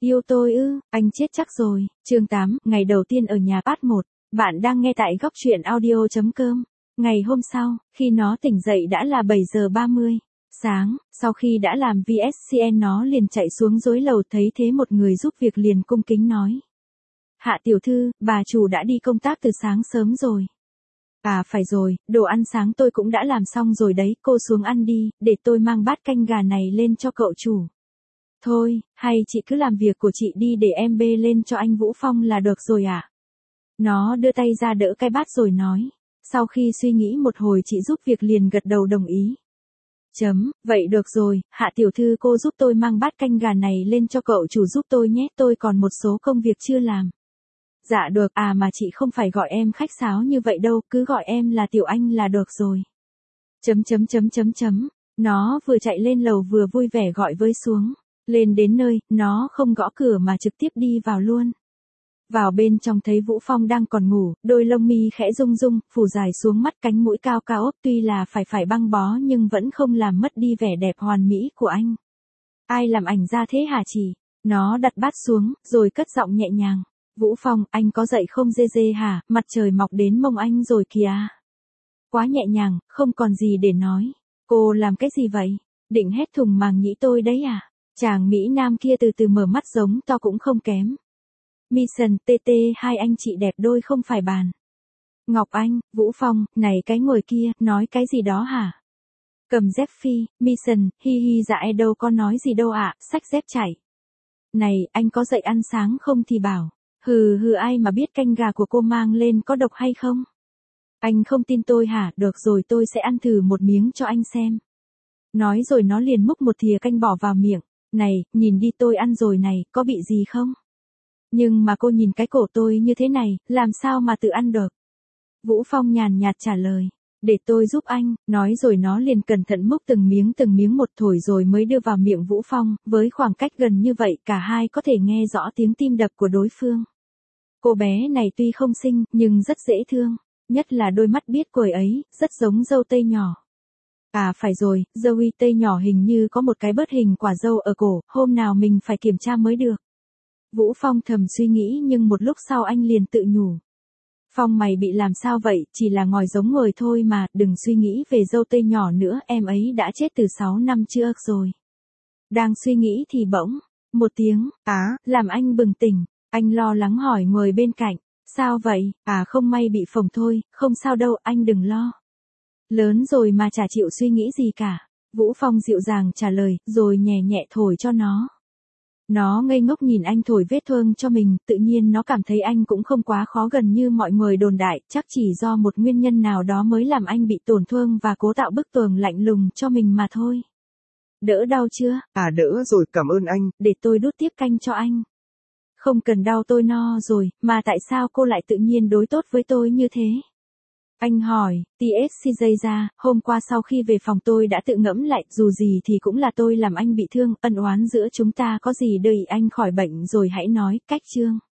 Yêu tôi ư, anh chết chắc rồi. Chương 8, ngày đầu tiên ở nhà Part 1. Bạn đang nghe tại góc truyện audio.com. Ngày hôm sau, khi nó tỉnh dậy đã là 7 giờ 30 sáng, sau khi đã làm VSCN nó liền chạy xuống dưới lầu, thấy thế một người giúp việc liền cung kính nói. Hạ tiểu thư, bà chủ đã đi công tác từ sáng sớm rồi. À phải rồi, đồ ăn sáng tôi cũng đã làm xong rồi đấy, cô xuống ăn đi, để tôi mang bát canh gà này lên cho cậu chủ. Thôi, hay chị cứ làm việc của chị đi để em bê lên cho anh Vũ Phong là được rồi ạ. Nó đưa tay ra đỡ cái bát rồi nói. Sau khi suy nghĩ một hồi chị giúp việc liền gật đầu đồng ý. Vậy được rồi, Hạ tiểu thư cô giúp tôi mang bát canh gà này lên cho cậu chủ giúp tôi nhé, tôi còn một số công việc chưa làm. Dạ được, à mà chị không phải gọi em khách sáo như vậy đâu, cứ gọi em là Tiểu Anh là được rồi. Nó vừa chạy lên lầu vừa vui vẻ gọi với xuống. Lên đến nơi, nó không gõ cửa mà trực tiếp đi vào luôn. Vào bên trong thấy Vũ Phong đang còn ngủ, đôi lông mi khẽ rung rung, phủ dài xuống mắt, cánh mũi cao cao ốp, tuy là phải băng bó nhưng vẫn không làm mất đi vẻ đẹp hoàn mỹ của anh. Ai làm ảnh ra thế hả chị? Nó đặt bát xuống, rồi cất giọng nhẹ nhàng. Vũ Phong, anh có dậy không dê dê hả, mặt trời mọc đến mông anh rồi kìa. Quá nhẹ nhàng, không còn gì để nói. Cô làm cái gì vậy? Định hết thùng màng nhĩ tôi đấy à? Chàng Mỹ Nam kia từ từ mở mắt giống to cũng không kém. Mission TT hai anh chị đẹp đôi không phải bàn. Ngọc Anh, Vũ Phong, này cái ngồi kia, nói cái gì đó hả? Cầm dép phi, Mission, hi hi dạ đâu có nói gì đâu ạ, xách dép chạy. Này, anh có dậy ăn sáng không thì bảo. Hừ ai mà biết canh gà của cô mang lên có độc hay không? Anh không tin tôi hả, được rồi tôi sẽ ăn thử một miếng cho anh xem. Nói rồi nó liền múc một thìa canh bỏ vào miệng. Này, nhìn đi tôi ăn rồi này, có bị gì không? Nhưng mà cô nhìn cái cổ tôi như thế này, làm sao mà tự ăn được? Vũ Phong nhàn nhạt trả lời. Để tôi giúp anh, nói rồi nó liền cẩn thận múc từng miếng một thổi rồi mới đưa vào miệng Vũ Phong, với khoảng cách gần như vậy cả hai có thể nghe rõ tiếng tim đập của đối phương. Cô bé này tuy không xinh, nhưng rất dễ thương, nhất là đôi mắt biết quẩy ấy, rất giống dâu tây nhỏ. À phải rồi, dâu tây nhỏ hình như có một cái bớt hình quả dâu ở cổ, hôm nào mình phải kiểm tra mới được. Vũ Phong thầm suy nghĩ nhưng một lúc sau anh liền tự nhủ. Phong mày bị làm sao vậy, chỉ là ngòi giống người thôi mà, đừng suy nghĩ về dâu tây nhỏ nữa, em ấy đã chết từ 6 năm trước rồi. Đang suy nghĩ thì bỗng, một tiếng, làm anh bừng tỉnh, anh lo lắng hỏi người bên cạnh, sao vậy, không may bị phồng thôi, không sao đâu, anh đừng lo. Lớn rồi mà chả chịu suy nghĩ gì cả, Vũ Phong dịu dàng trả lời, rồi nhẹ nhẹ thổi cho nó. Nó ngây ngốc nhìn anh thổi vết thương cho mình, tự nhiên nó cảm thấy anh cũng không quá khó gần như mọi người đồn đại, chắc chỉ do một nguyên nhân nào đó mới làm anh bị tổn thương và cố tạo bức tường lạnh lùng cho mình mà thôi. Đỡ đau chưa? Đỡ rồi, cảm ơn anh. Để tôi đút tiếp canh cho anh. Không cần đau, tôi no rồi, mà tại sao cô lại tự nhiên đối tốt với tôi như thế? Anh hỏi, TSCJ ra, hôm qua sau khi về phòng tôi đã tự ngẫm lại, dù gì thì cũng là tôi làm anh bị thương, ân oán giữa chúng ta có gì đợi anh khỏi bệnh rồi hãy nói, cách chương.